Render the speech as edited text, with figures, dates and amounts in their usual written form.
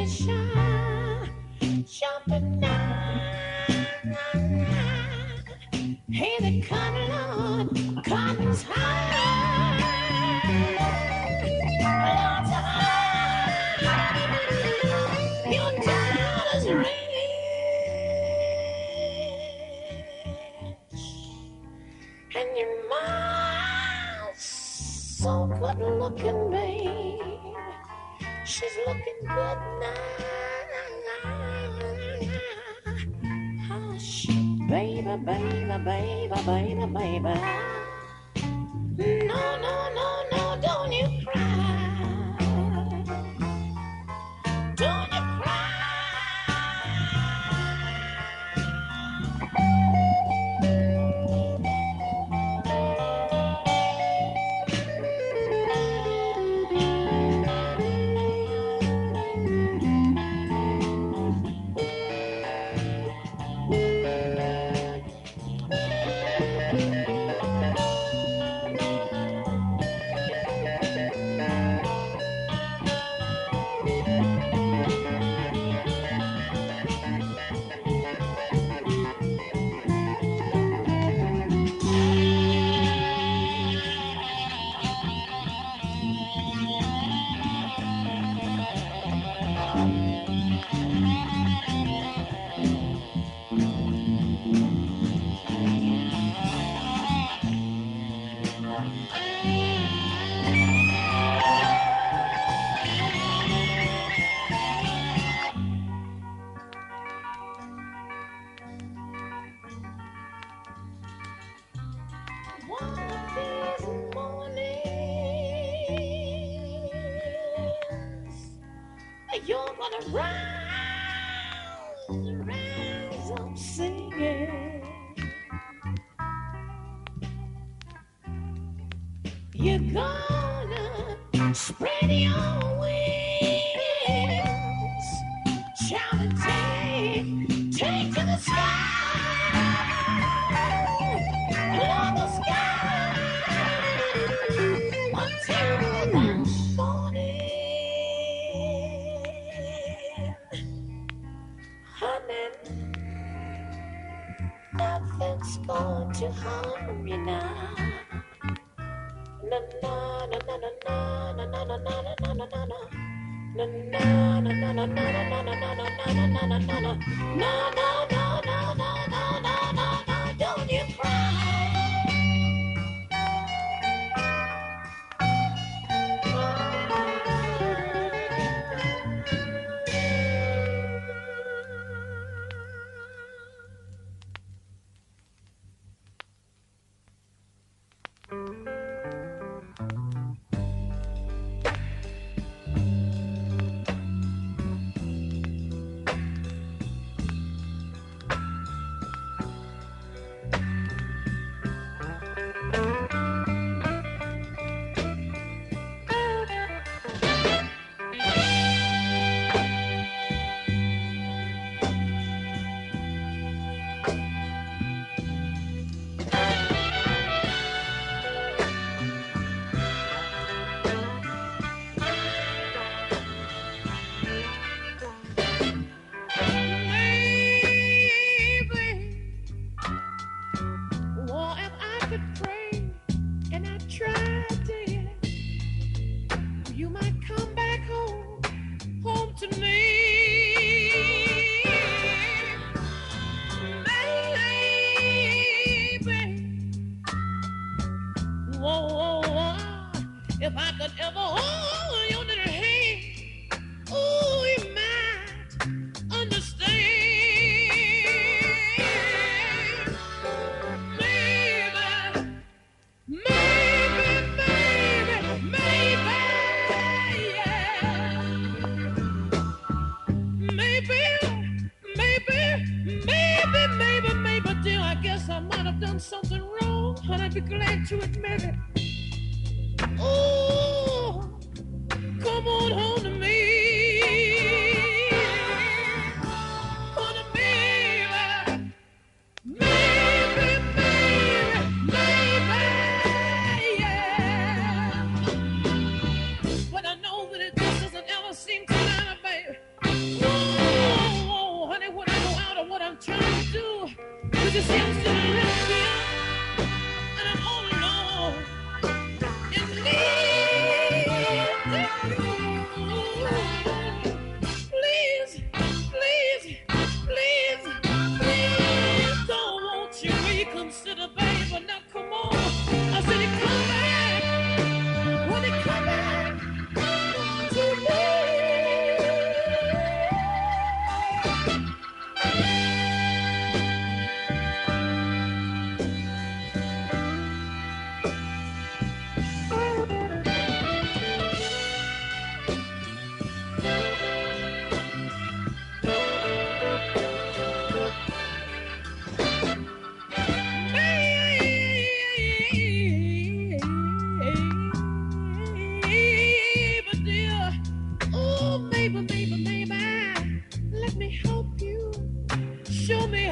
shine, jumping down. Hey, the cotton Lord, cotton's high. Lord's high. Your dollar's rich, and your mom's so good looking, babe. She's looking good now. Hush, baby, baby, baby, baby, baby. No, no, no, no, don't you cry. Don't you cry. One of these mornings, you're gonna rise up singing. You're gonna spread your wings, shout and take to the sky. Love the sky until the morning, honey. Nothing's going to harm you now. Na na na na na na na na na na na na na. Na na na na na na na na na na na na na na na. No, no, no, no, no, no, no, no, no, don't you cry. If I could ever hold your little hand, ooh, you might understand. Maybe, yeah. Maybe, dear, I guess I might have done something wrong, and I'd be glad to admit it. Oh, come on home to me. Home to me, maybe, yeah. But I know that it just doesn't ever seem to matter, baby. you see, I'm still living here, and I'm all alone. And please, please, please, please, don't want you reconsider, baby. Now come on. I said, come back. When it come back to me. Maybe, let me help you. Show me